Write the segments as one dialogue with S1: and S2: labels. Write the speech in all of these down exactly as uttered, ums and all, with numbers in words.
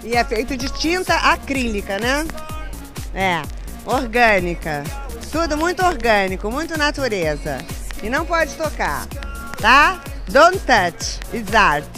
S1: E é feito de tinta acrílica, né? É, orgânica. Tudo muito orgânico, muito natureza. E não pode tocar, tá? Don't touch, it's art.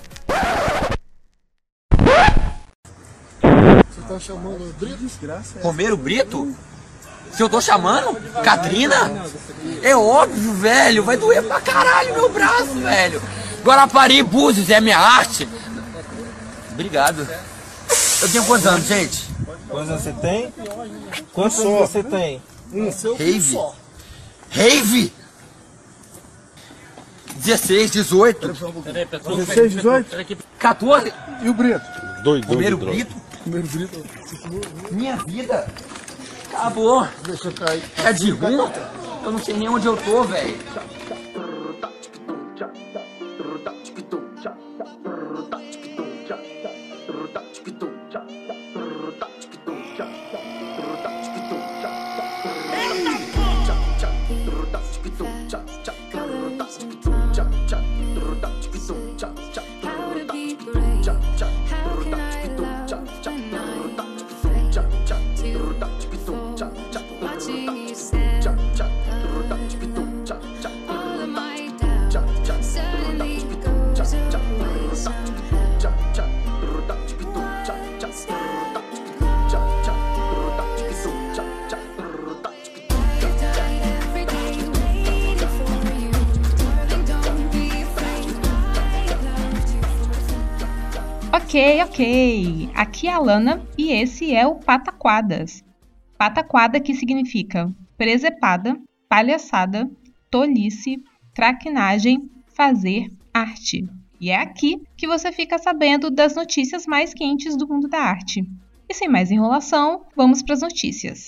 S2: Você tá chamando o Brito?
S3: Romero Brito? Se eu tô chamando? Catrina? É óbvio, velho. Vai doer pra caralho meu braço, velho. Guarapari Búzios é minha arte. Obrigado. Eu tenho quantos anos, gente?
S4: Quantos anos você tem? Quantos anos você tem?
S2: Um.
S3: Rave? Rave? dezesseis, dezoito.
S2: dezesseis, dezoito?
S3: quatorze?
S2: E o Brito?
S4: Dois,
S3: Romero
S4: dois,
S3: Brito?
S2: Primeiro Brito.
S3: Minha vida. Acabou.
S2: Deixa eu cair.
S3: É de rum? Eu não sei nem onde eu tô, velho.
S5: Ok, ok. Aqui é a Lana e esse é o Pataquadas. Pataquada que significa presepada, palhaçada, tolice, traquinagem, fazer arte. E é aqui que você fica sabendo das notícias mais quentes do mundo da arte. E sem mais enrolação, vamos para as notícias.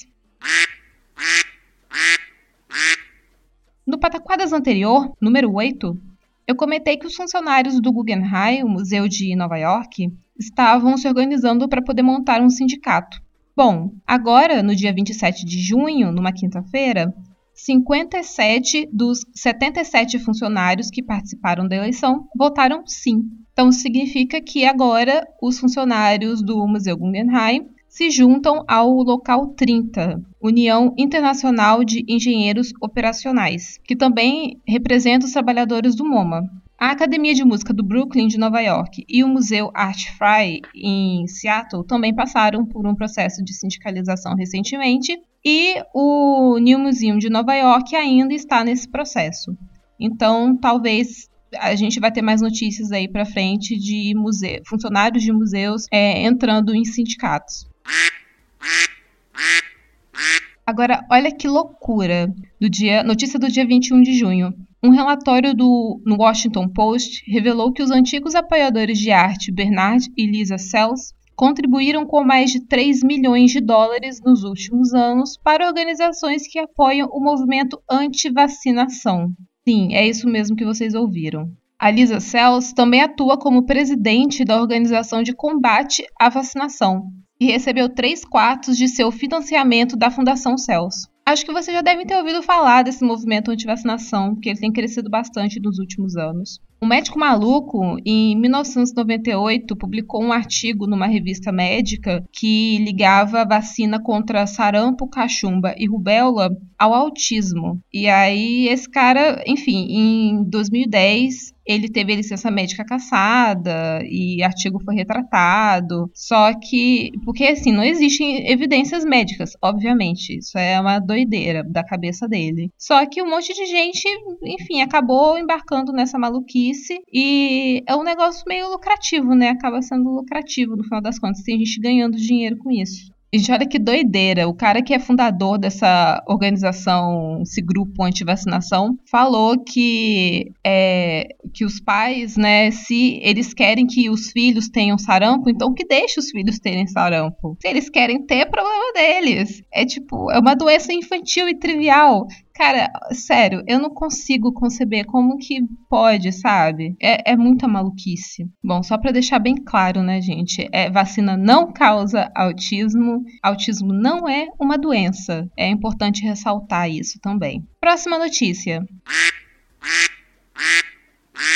S5: No Pataquadas anterior, número oito, eu comentei que os funcionários do Guggenheim, o Museu de Nova York, estavam se organizando para poder montar um sindicato. Bom, agora, no dia vinte e sete de junho, numa quinta-feira, cinquenta e sete dos setenta e sete funcionários que participaram da eleição votaram sim. Então, significa que agora os funcionários do Museu Guggenheim se juntam ao Local trinta, União Internacional de Engenheiros Operacionais, que também representa os trabalhadores do MoMA. A Academia de Música do Brooklyn, de Nova York, e o Museu Art Fry, em Seattle, também passaram por um processo de sindicalização recentemente, e o New Museum de Nova York ainda está nesse processo. Então, talvez a gente vai ter mais notícias aí para frente de museu, funcionários de museus é, entrando em sindicatos. Agora, olha que loucura. Do dia, notícia do dia vinte e um de junho. Um relatório do, no Washington Post revelou que os antigos apoiadores de arte Bernard e Lisa Sells contribuíram com mais de três milhões de dólares nos últimos anos para organizações que apoiam o movimento anti-vacinação. Sim, é isso mesmo que vocês ouviram. A Lisa Sells também atua como presidente da Organização de Combate à Vacinação e recebeu três quartos de seu financiamento da Fundação Cells. Acho que você já deve ter ouvido falar desse movimento anti-vacinação, que ele tem crescido bastante nos últimos anos. Um médico maluco, em mil novecentos e noventa e oito, publicou um artigo numa revista médica que ligava a vacina contra sarampo, cachumba e rubéola ao autismo. E aí esse cara, enfim, em dois mil e dez, ele teve a licença médica cassada e o artigo foi retratado. Só que, porque assim, não existem evidências médicas, obviamente. Isso é uma doideira da cabeça dele. Só que um monte de gente, enfim, acabou embarcando nessa maluquice. E é um negócio meio lucrativo, né? Acaba sendo lucrativo no final das contas. Tem gente ganhando dinheiro com isso. Gente, olha que doideira. O cara que é fundador dessa organização, esse grupo anti-vacinação, falou que, é, que os pais, né, se eles querem que os filhos tenham sarampo, então que deixe os filhos terem sarampo. Se eles querem ter, é problema deles. É tipo, é uma doença infantil e trivial. Cara, sério, eu não consigo conceber como que pode, sabe? É, é muita maluquice. Bom, só pra deixar bem claro, né, gente? É, vacina não causa autismo. Autismo não é uma doença. É importante ressaltar isso também. Próxima notícia.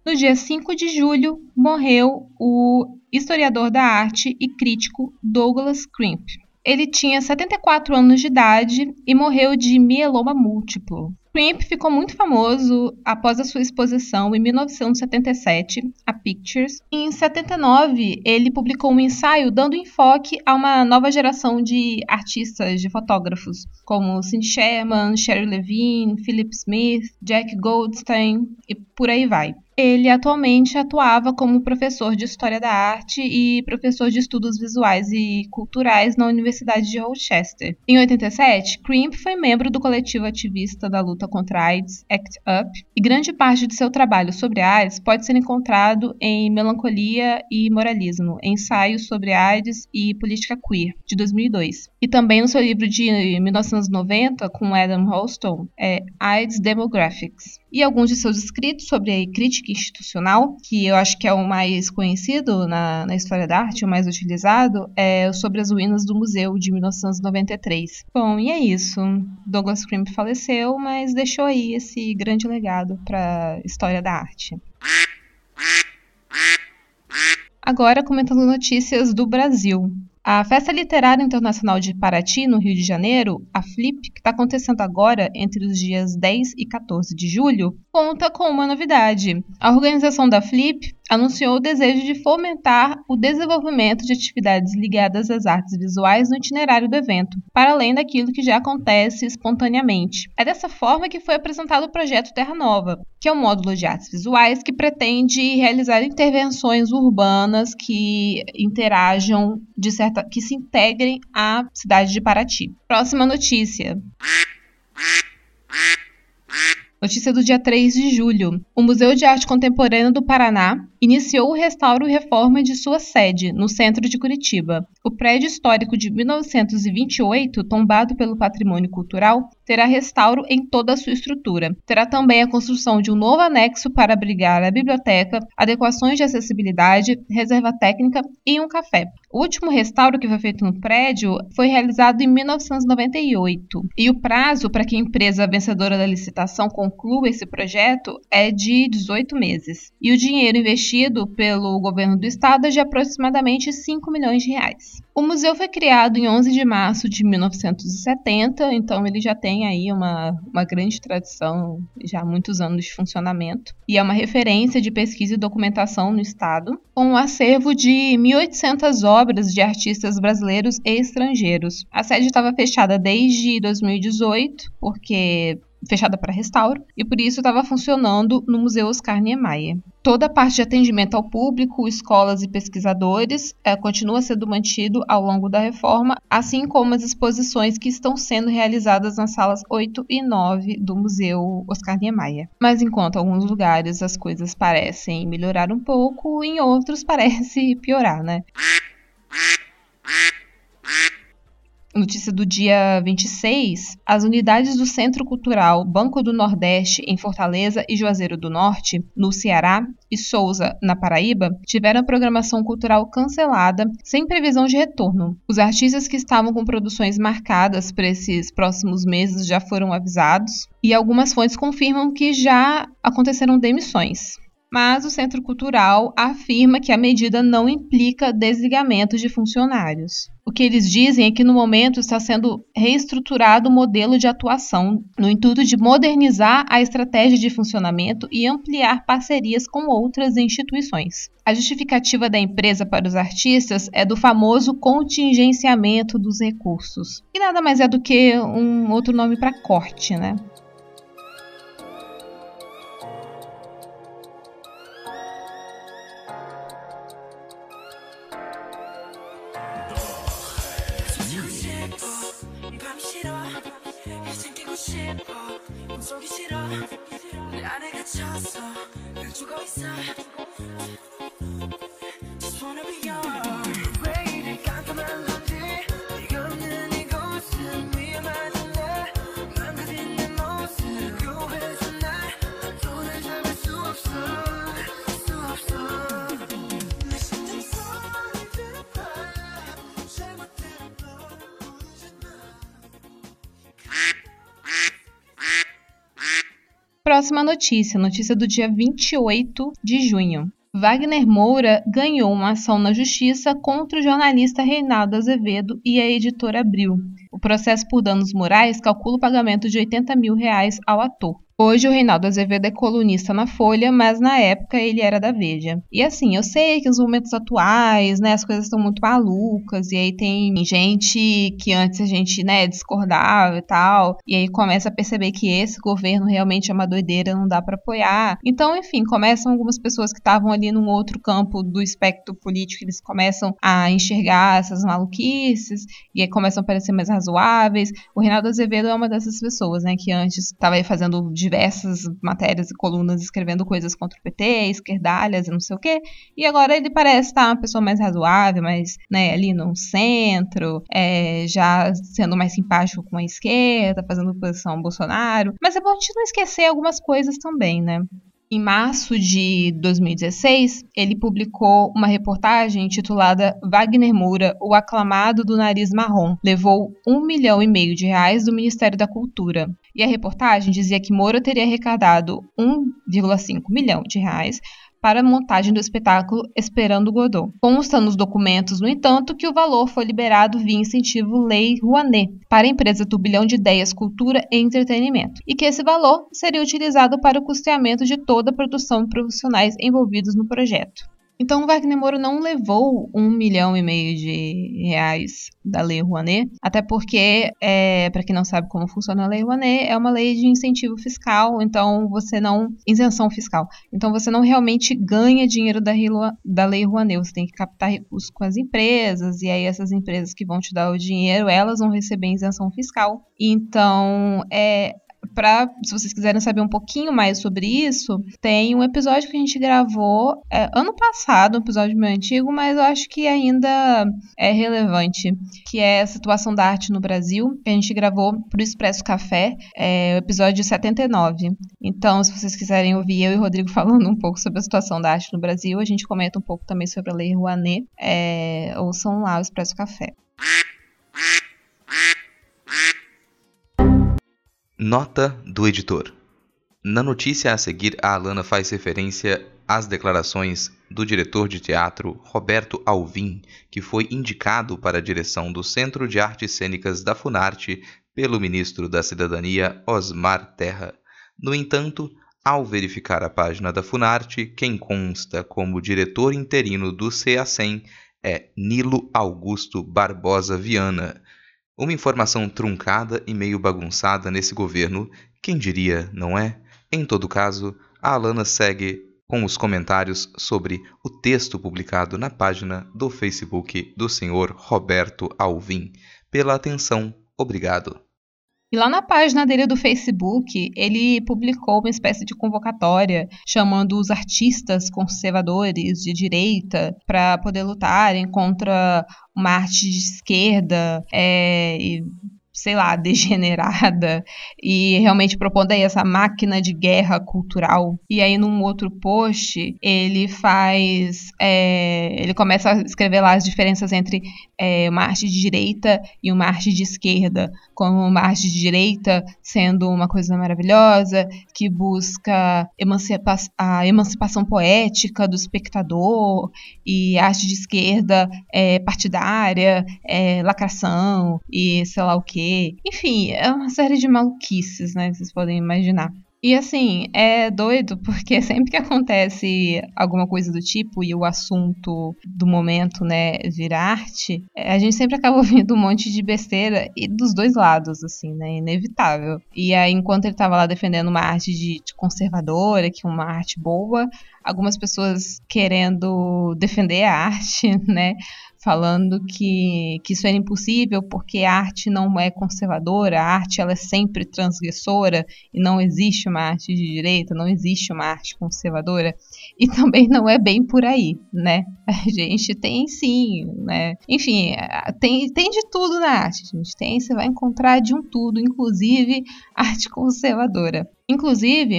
S5: No dia cinco de julho, morreu o historiador da arte e crítico Douglas Crimp. Ele tinha setenta e quatro anos de idade e morreu de mieloma múltiplo. Crimp ficou muito famoso após a sua exposição em mil novecentos e setenta e sete, a Pictures. Em setenta e nove, ele publicou um ensaio dando enfoque a uma nova geração de artistas, de fotógrafos, como Cindy Sherman, Sherry Levine, Philip Smith, Jack Goldstein e por aí vai. Ele atualmente atuava como professor de História da Arte e professor de Estudos Visuais e Culturais na Universidade de Rochester. Em oitenta e sete, Crimp foi membro do coletivo ativista da luta contra a AIDS, ACT UP, e grande parte de seu trabalho sobre a AIDS pode ser encontrado em Melancolia e Moralismo, ensaios sobre AIDS e política queer, de dois mil e dois. E também no seu livro de mil novecentos e noventa, com Adam Holston, é AIDS Demographics. E alguns de seus escritos sobre a crítica institucional, que eu acho que é o mais conhecido na, na história da arte, o mais utilizado, é sobre as ruínas do museu de mil novecentos e noventa e três. Bom, e é isso. Douglas Crimp faleceu, mas deixou aí esse grande legado para a história da arte. Agora, comentando notícias do Brasil. A Festa Literária Internacional de Paraty, no Rio de Janeiro, a Flip, que está acontecendo agora entre os dias dez e quatorze de julho, conta com uma novidade. A organização da Flip anunciou o desejo de fomentar o desenvolvimento de atividades ligadas às artes visuais no itinerário do evento, para além daquilo que já acontece espontaneamente. É dessa forma que foi apresentado o projeto Terra Nova, que é um módulo de artes visuais que pretende realizar intervenções urbanas que interajam, de certa, que se integrem à cidade de Paraty. Próxima notícia. Notícia do dia três de julho. O Museu de Arte Contemporânea do Paraná iniciou o restauro e reforma de sua sede, no centro de Curitiba. O prédio histórico de mil novecentos e vinte e oito, tombado pelo patrimônio cultural, terá restauro em toda a sua estrutura. Terá também a construção de um novo anexo para abrigar a biblioteca, adequações de acessibilidade, reserva técnica e um café. O último restauro que foi feito no prédio foi realizado em mil novecentos e noventa e oito, e o prazo para que a empresa vencedora da licitação conclua esse projeto é de dezoito meses. E o dinheiro investido pelo governo do estado é de aproximadamente cinco milhões de reais. O museu foi criado em onze de março de mil novecentos e setenta, então ele já tem aí uma, uma grande tradição, já há muitos anos de funcionamento, e é uma referência de pesquisa e documentação no estado, com um acervo de mil e oitocentas obras de artistas brasileiros e estrangeiros. A sede estava fechada desde dois mil e dezoito, porque fechada para restauro, e por isso estava funcionando no Museu Oscar Niemeyer. Toda a parte de atendimento ao público, escolas e pesquisadores é, continua sendo mantido ao longo da reforma, assim como as exposições que estão sendo realizadas nas salas oito e nove do Museu Oscar Niemeyer. Mas enquanto em alguns lugares as coisas parecem melhorar um pouco, em outros parece piorar, né? Notícia do dia vinte e seis, as unidades do Centro Cultural Banco do Nordeste, em Fortaleza e Juazeiro do Norte, no Ceará, e Sousa, na Paraíba, tiveram a programação cultural cancelada, sem previsão de retorno. Os artistas que estavam com produções marcadas para esses próximos meses já foram avisados, e algumas fontes confirmam que já aconteceram demissões. Mas o Centro Cultural afirma que a medida não implica desligamento de funcionários. O que eles dizem é que no momento está sendo reestruturado o modelo de atuação, no intuito de modernizar a estratégia de funcionamento e ampliar parcerias com outras instituições. A justificativa da empresa para os artistas é do famoso contingenciamento dos recursos, que nada mais é do que um outro nome para corte, né? próxima notícia, notícia do dia vinte e oito de junho. Wagner Moura ganhou uma ação na justiça contra o jornalista Reinaldo Azevedo e a editora Abril. O processo por danos morais calcula o pagamento de oitenta mil reais ao ator. Hoje o Reinaldo Azevedo é colunista na Folha, mas na época ele era da Veja. E assim, eu sei que nos momentos atuais, né, as coisas estão muito malucas, e aí tem gente que antes a gente, né, discordava e tal, e aí começa a perceber que esse governo realmente é uma doideira, não dá para apoiar. Então, enfim, começam algumas pessoas que estavam ali num outro campo do espectro político, eles começam a enxergar essas maluquices, e aí começam a parecer mais razoáveis. O Reinaldo Azevedo é uma dessas pessoas, né, que antes estava aí fazendo diversas matérias e colunas escrevendo coisas contra o P T, esquerdalhas e não sei o quê, e agora ele parece estar uma pessoa mais razoável, mais, né, ali no centro, é, já sendo mais simpático com a esquerda, fazendo oposição ao Bolsonaro, mas é bom a gente não esquecer algumas coisas também, né? Em março de dois mil e dezesseis, ele publicou uma reportagem intitulada Wagner Moura, o aclamado do nariz marrom, levou um milhão e meio de reais do Ministério da Cultura. E a reportagem dizia que Moura teria arrecadado um vírgula cinco milhão de reais para a montagem do espetáculo Esperando Godot. Consta nos documentos, no entanto, que o valor foi liberado via incentivo Lei Rouanet para a empresa Turbilhão de Ideias, Cultura e Entretenimento, e que esse valor seria utilizado para o custeamento de toda a produção de profissionais envolvidos no projeto. Então, o Wagner Moura não levou um milhão e meio de reais da Lei Rouanet, até porque, é, para quem não sabe como funciona a Lei Rouanet, é uma lei de incentivo fiscal, então você não... isenção fiscal. Então, você não realmente ganha dinheiro da, da Lei Rouanet, você tem que captar recursos com as empresas, e aí essas empresas que vão te dar o dinheiro, elas vão receber isenção fiscal. Então, é... Pra, se vocês quiserem saber um pouquinho mais sobre isso, tem um episódio que a gente gravou é, ano passado, um episódio meio antigo, mas eu acho que ainda é relevante, que é a situação da arte no Brasil, que a gente gravou pro Expresso Café, é, o episódio setenta e nove. Então, se vocês quiserem ouvir eu e o Rodrigo falando um pouco sobre a situação da arte no Brasil, a gente comenta um pouco também sobre a Lei Rouanet, é, ouçam lá o Expresso Café.
S6: Nota do editor. Na notícia a seguir, a Alana faz referência às declarações do diretor de teatro Roberto Alvim, que foi indicado para a direção do Centro de Artes Cênicas da Funarte pelo ministro da Cidadania Osmar Terra. No entanto, ao verificar a página da Funarte, quem consta como diretor interino do CEACEM é Nilo Augusto Barbosa Viana. Uma informação truncada e meio bagunçada nesse governo, quem diria, não é? Em todo caso, a Alana segue com os comentários sobre o texto publicado na página do Facebook do senhor Roberto Alvim. Pela atenção, obrigado.
S5: E lá na página dele do Facebook, ele publicou uma espécie de convocatória chamando os artistas conservadores de direita para poder lutarem contra uma arte de esquerda é, e, sei lá, degenerada, e realmente propondo aí essa máquina de guerra cultural. E aí, num outro post, ele faz... É, ele começa a escrever lá as diferenças entre é, uma arte de direita e uma arte de esquerda, como uma arte de direita sendo uma coisa maravilhosa, que busca emancipa- a emancipação poética do espectador, e a arte de esquerda é partidária, é lacração, e sei lá o quê. Enfim, é uma série de maluquices, né, que vocês podem imaginar. E assim, é doido porque sempre que acontece alguma coisa do tipo e o assunto do momento, né, vira arte, a gente sempre acaba ouvindo um monte de besteira e dos dois lados, assim, né, inevitável. E aí, enquanto ele tava lá defendendo uma arte de, de conservadora, que é uma arte boa, algumas pessoas querendo defender a arte, né, falando que, que isso era impossível porque a arte não é conservadora, a arte ela é sempre transgressora e não existe uma arte de direita, não existe uma arte conservadora, e também não é bem por aí, né? A gente tem sim, né? Enfim, tem, tem de tudo na arte, gente. Tem, você vai encontrar de um tudo, inclusive arte conservadora. Inclusive,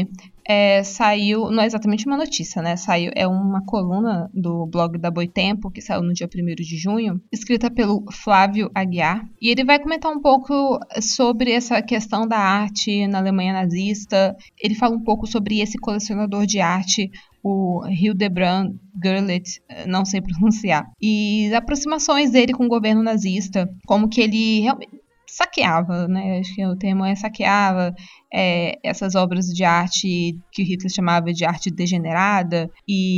S5: é, saiu, não é exatamente uma notícia, né? Saiu, é uma coluna do blog da Boitempo, que saiu no dia primeiro de junho, escrita pelo Flávio Aguiar, e ele vai comentar um pouco sobre essa questão da arte na Alemanha nazista. Ele fala um pouco sobre esse colecionador de arte, o Hildebrand Gurlitt, não sei pronunciar, e as aproximações dele com o governo nazista, como que ele realmente saqueava, né? Acho que o termo é saqueava é, essas obras de arte que o Hitler chamava de arte degenerada,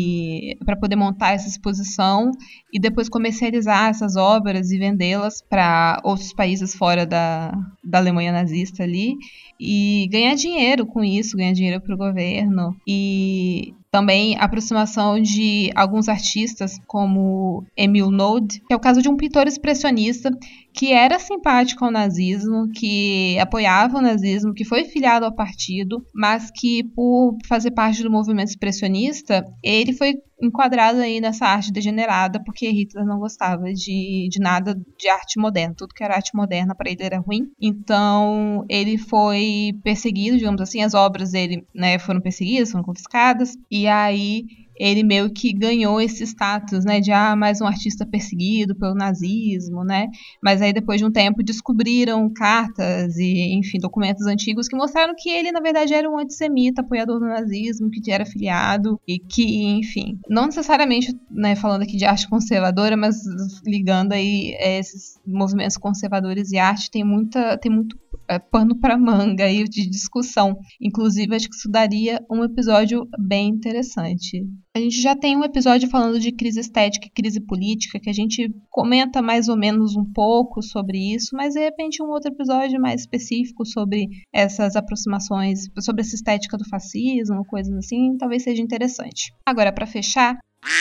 S5: e para poder montar essa exposição e depois comercializar essas obras e vendê-las para outros países fora da, da Alemanha nazista ali, e ganhar dinheiro com isso, ganhar dinheiro para o governo. E também a aproximação de alguns artistas, como Emil Node, que é o caso de um pintor expressionista que era simpático ao nazismo, que apoiava o nazismo, que foi filiado ao partido, mas que, por fazer parte do movimento expressionista, ele foi enquadrado aí nessa arte degenerada, porque Hitler não gostava de, de nada de arte moderna. Tudo que era arte moderna para ele era ruim. Então, ele foi perseguido, digamos assim, as obras dele, né, foram perseguidas, foram confiscadas, e aí ele meio que ganhou esse status, né, de ah, mais um artista perseguido pelo nazismo, né, mas aí depois de um tempo descobriram cartas e, enfim, documentos antigos que mostraram que ele, na verdade, era um antissemita, apoiador do nazismo, que era filiado e que, enfim, não necessariamente, né, falando aqui de arte conservadora, mas ligando aí esses movimentos conservadores e arte, tem muita, tem muito é, pano para manga aí de discussão. Inclusive, acho que isso daria um episódio bem interessante. A gente já tem um episódio falando de crise estética e crise política, que a gente comenta mais ou menos um pouco sobre isso, mas de repente um outro episódio mais específico sobre essas aproximações, sobre essa estética do fascismo, coisas assim, talvez seja interessante. Agora, para fechar,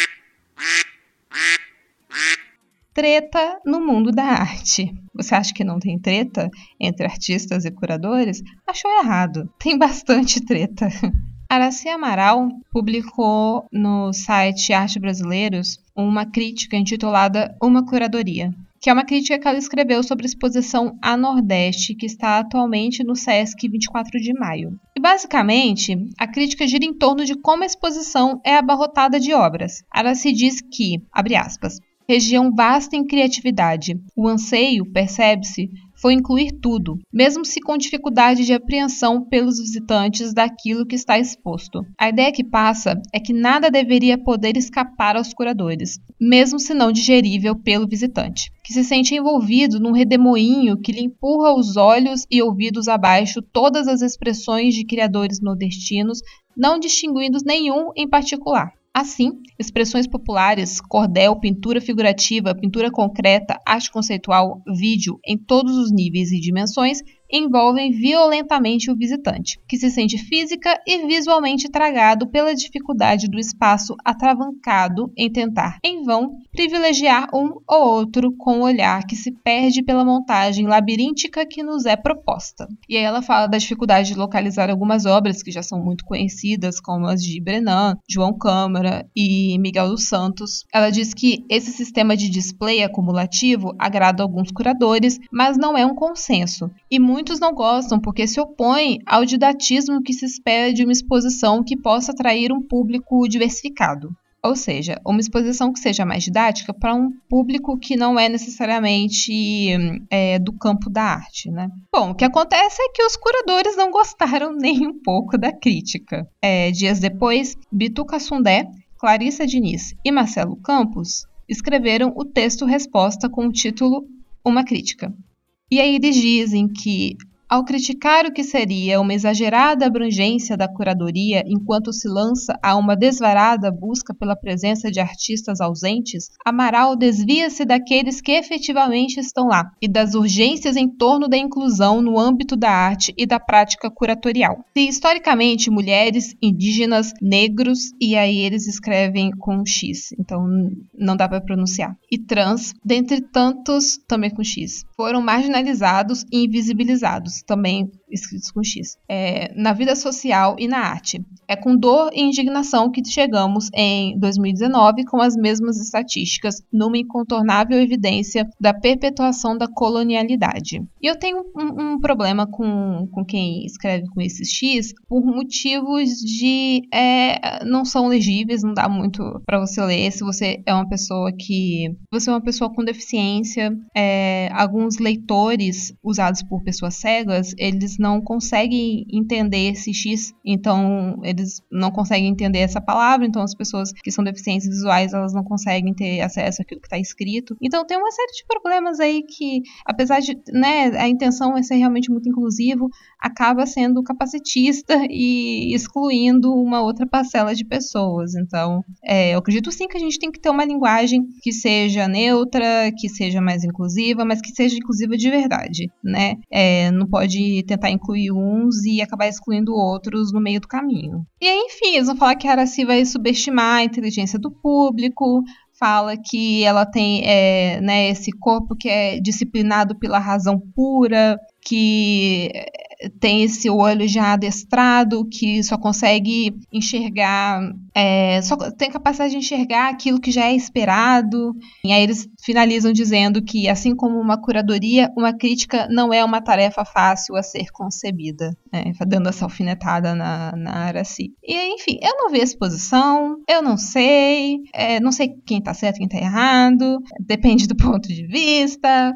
S5: treta no mundo da arte. Você acha que não tem treta entre artistas e curadores? Achou errado. Tem bastante treta. Aracy Amaral publicou no site Arte Brasileiros uma crítica intitulada Uma Curadoria, que é uma crítica que ela escreveu sobre a exposição A Nordeste, que está atualmente no Sesc vinte e quatro de maio. E basicamente, a crítica gira em torno de como a exposição é abarrotada de obras. Aracy diz que, abre aspas, região vasta em criatividade. O anseio, percebe-se, foi incluir tudo, mesmo se com dificuldade de apreensão pelos visitantes daquilo que está exposto. A ideia que passa é que nada deveria poder escapar aos curadores, mesmo se não digerível pelo visitante, que se sente envolvido num redemoinho que lhe empurra os olhos e ouvidos abaixo todas as expressões de criadores nordestinos, não distinguindo nenhum em particular. Assim, expressões populares, cordel, pintura figurativa, pintura concreta, arte conceitual, vídeo, em todos os níveis e dimensões, envolvem violentamente o visitante, que se sente física e visualmente tragado pela dificuldade do espaço atravancado em tentar, em vão, privilegiar um ou outro com o olhar que se perde pela montagem labiríntica que nos é proposta. E aí ela fala da dificuldade de localizar algumas obras que já são muito conhecidas, como as de Brenan, João Câmara e Miguel dos Santos. Ela diz que esse sistema de display acumulativo agrada alguns curadores, mas não é um consenso, e muitos não gostam porque se opõem ao didatismo que se espera de uma exposição que possa atrair um público diversificado. Ou seja, uma exposição que seja mais didática para um público que não é necessariamente é, do campo da arte, né? Bom, o que acontece é que os curadores não gostaram nem um pouco da crítica. É, dias depois, Bituca Sundé, Clarissa Diniz e Marcelo Campos escreveram o texto-resposta com o título Uma Crítica. E aí eles dizem que, ao criticar o que seria uma exagerada abrangência da curadoria enquanto se lança a uma desvarada busca pela presença de artistas ausentes, Amaral desvia-se daqueles que efetivamente estão lá e das urgências em torno da inclusão no âmbito da arte e da prática curatorial. Se historicamente mulheres, indígenas, negros, e aí eles escrevem com X, então não dá para pronunciar, e trans, dentre tantos também com X, foram marginalizados e invisibilizados, casos também escritos com X. É, na vida social e na arte. É com dor e indignação que chegamos em dois mil e dezenove com as mesmas estatísticas, numa incontornável evidência da perpetuação da colonialidade. E eu tenho um, um problema com, com quem escreve com esses X por motivos de... É, não são legíveis, não dá muito para você ler. Se você é uma pessoa que... Você é uma pessoa com deficiência, é, alguns leitores usados por pessoas cegas, eles não conseguem entender esse X, então eles não conseguem entender essa palavra, então as pessoas que são deficientes visuais, elas não conseguem ter acesso àquilo que está escrito. Então tem uma série de problemas aí que, apesar de, né, a intenção é ser realmente muito inclusivo, acaba sendo capacitista e excluindo uma outra parcela de pessoas. Então, é, eu acredito sim que a gente tem que ter uma linguagem que seja neutra, que seja mais inclusiva, mas que seja inclusiva de verdade, né? É, não pode tentar incluir uns e acabar excluindo outros no meio do caminho. E aí, enfim, eles vão falar que a Aracy vai subestimar a inteligência do público, fala que ela tem é, né, esse corpo que é disciplinado pela razão pura, que tem esse olho já adestrado, que só consegue enxergar, é, só tem capacidade de enxergar aquilo que já é esperado. E aí eles finalizam dizendo que, assim como uma curadoria, uma crítica não é uma tarefa fácil a ser concebida, né, dando essa alfinetada na, na Aracy. E aí, enfim, eu não vi a exposição, eu não sei, é, não sei quem tá certo, quem tá errado, depende do ponto de vista.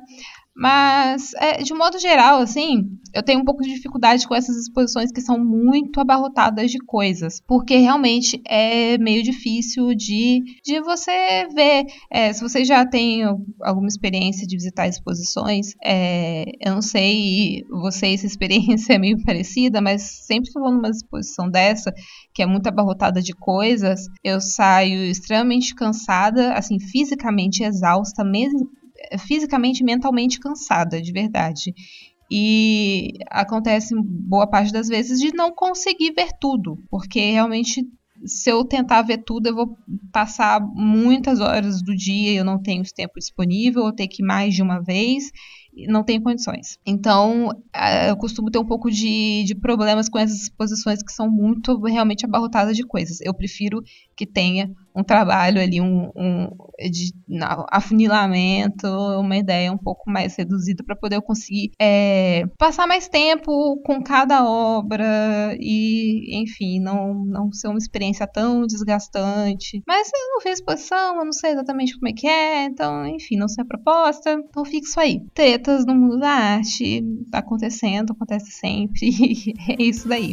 S5: Mas, é, de modo geral, assim, eu tenho um pouco de dificuldade com essas exposições que são muito abarrotadas de coisas, porque realmente é meio difícil de, de você ver. É, se você já tem alguma experiência de visitar exposições, é, eu não sei você, essa experiência é meio parecida, mas sempre que eu vou numa exposição dessa, que é muito abarrotada de coisas, eu saio extremamente cansada, assim, fisicamente exausta, mesmo fisicamente e mentalmente cansada, de verdade. E acontece boa parte das vezes de não conseguir ver tudo, porque realmente, se eu tentar ver tudo, eu vou passar muitas horas do dia e eu não tenho esse tempo disponível, eu tenho que ir mais de uma vez, não tenho condições. Então, eu costumo ter um pouco de, de problemas com essas exposições que são muito, realmente abarrotadas de coisas. Eu prefiro que tenha um trabalho ali, um, um de não, afunilamento, uma ideia um pouco mais reduzida para poder eu conseguir é, passar mais tempo com cada obra e, enfim, não, não ser uma experiência tão desgastante. Mas eu não vi a exposição, eu não sei exatamente como é que é, então, enfim, não sei a proposta, então fica isso aí. Tretas no mundo da arte, tá acontecendo, acontece sempre, é isso daí.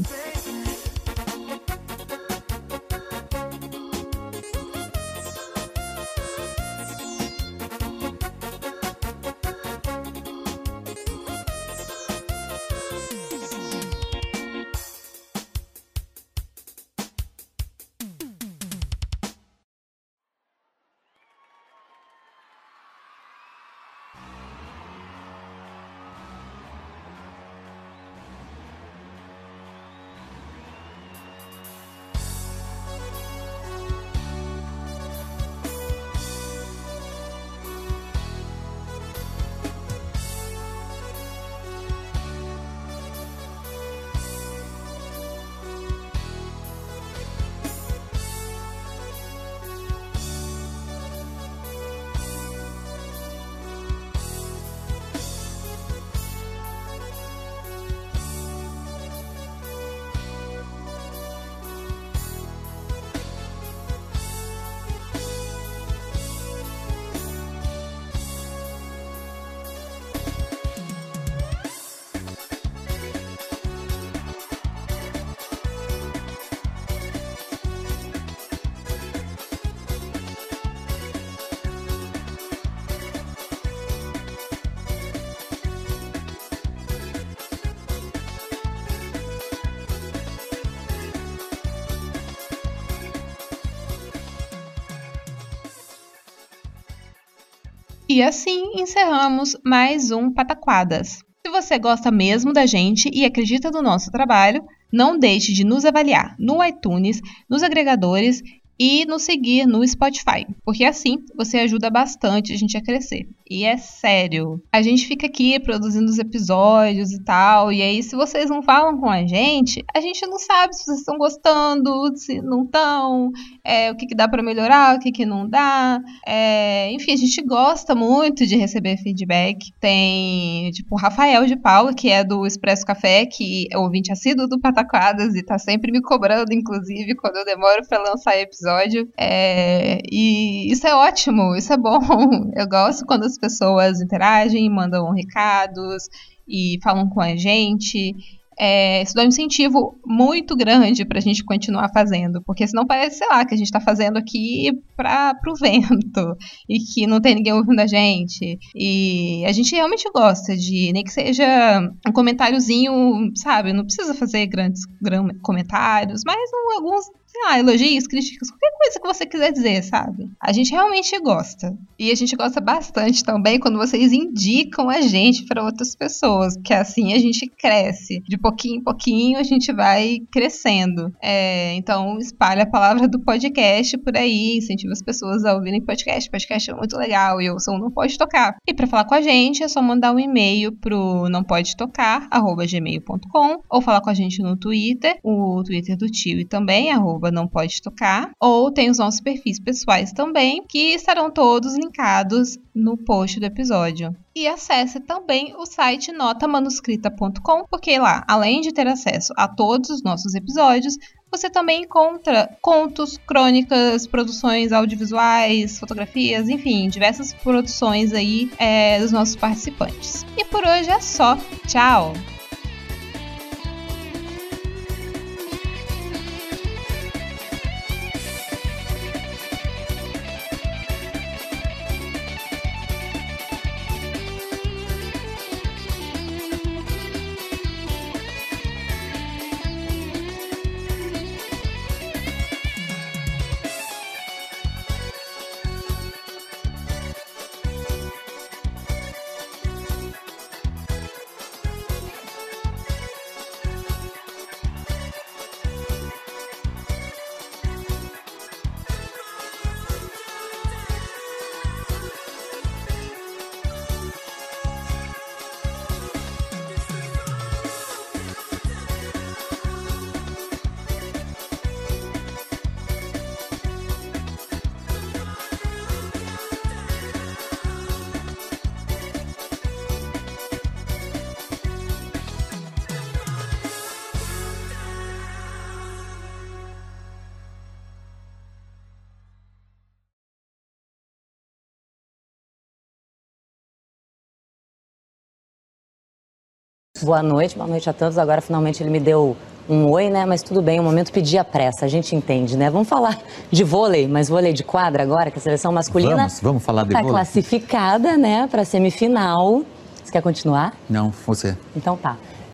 S5: E assim encerramos mais um Pataquadas. Se você gosta mesmo da gente e acredita no nosso trabalho, não deixe de nos avaliar no iTunes, nos agregadores e nos seguir no Spotify, porque assim você ajuda bastante a gente a crescer. E é sério. A gente fica aqui produzindo os episódios e tal, e aí se vocês não falam com a gente, a gente não sabe se vocês estão gostando, se não estão, é, o que, que dá pra melhorar, o que, que não dá. É, enfim, a gente gosta muito de receber feedback. Tem, tipo, o Rafael de Paula, que é do Expresso Café, que é ouvinte assíduo do Pataquadas e tá sempre me cobrando, inclusive, quando eu demoro pra lançar episódio. É, e isso é ótimo, isso é bom. Eu gosto quando as pessoas interagem, mandam recados e falam com a gente. É, isso dá um incentivo muito grande pra gente continuar fazendo, porque senão parece, sei lá, que a gente tá fazendo aqui pra, pro vento e que não tem ninguém ouvindo a gente. E a gente realmente gosta de, nem que seja um comentáriozinho, sabe, não precisa fazer grandes, grandes comentários, mas um, alguns, sei lá, elogios, críticas, qualquer coisa que você quiser dizer, sabe? A gente realmente gosta. E a gente gosta bastante também quando vocês indicam a gente para outras pessoas, porque assim a gente cresce. De pouquinho em pouquinho a gente vai crescendo. É, então espalha a palavra do podcast por aí, incentiva as pessoas a ouvirem podcast. Podcast é muito legal e eu sou Não Pode Tocar. E para falar com a gente é só mandar um e-mail pro não pode tocar arroba gmail ponto com ou falar com a gente no Twitter, o Twitter do Tio e também, arroba Não Pode Tocar, ou tem os nossos perfis pessoais também, que estarão todos linkados no post do episódio. E acesse também o site nota manuscrita ponto com, porque lá, além de ter acesso a todos os nossos episódios, você também encontra contos, crônicas, produções audiovisuais, fotografias, enfim, diversas produções aí é, dos nossos participantes. E por hoje é só. Tchau!
S7: Boa noite, boa noite a todos. Agora finalmente ele me deu um oi, né? Mas tudo bem, o momento pedia pressa, a gente entende, né? Vamos falar de vôlei, mas vôlei de quadra agora, que a seleção masculina
S8: Vamos, vamos falar de
S7: tá
S8: vôlei.
S7: classificada, né, para semifinal. Você quer continuar?
S8: Não, você.
S7: Então tá.